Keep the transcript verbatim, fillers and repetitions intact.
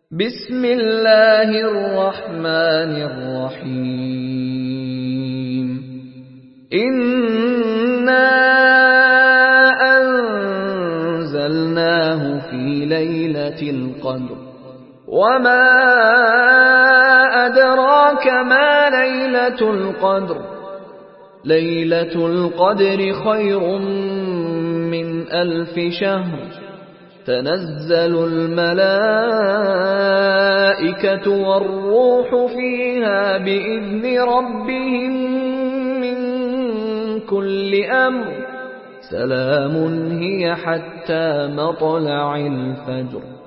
بسم الله الرحمن الرحيم إنا أنزلناه في ليلة القدر وما أدراك ما ليلة القدر ليلة القدر خير من ألف شهر تنزل الملائكة والروح فيها بإذن ربهم من كل أمر سلام هي حتى مطلع الفجر.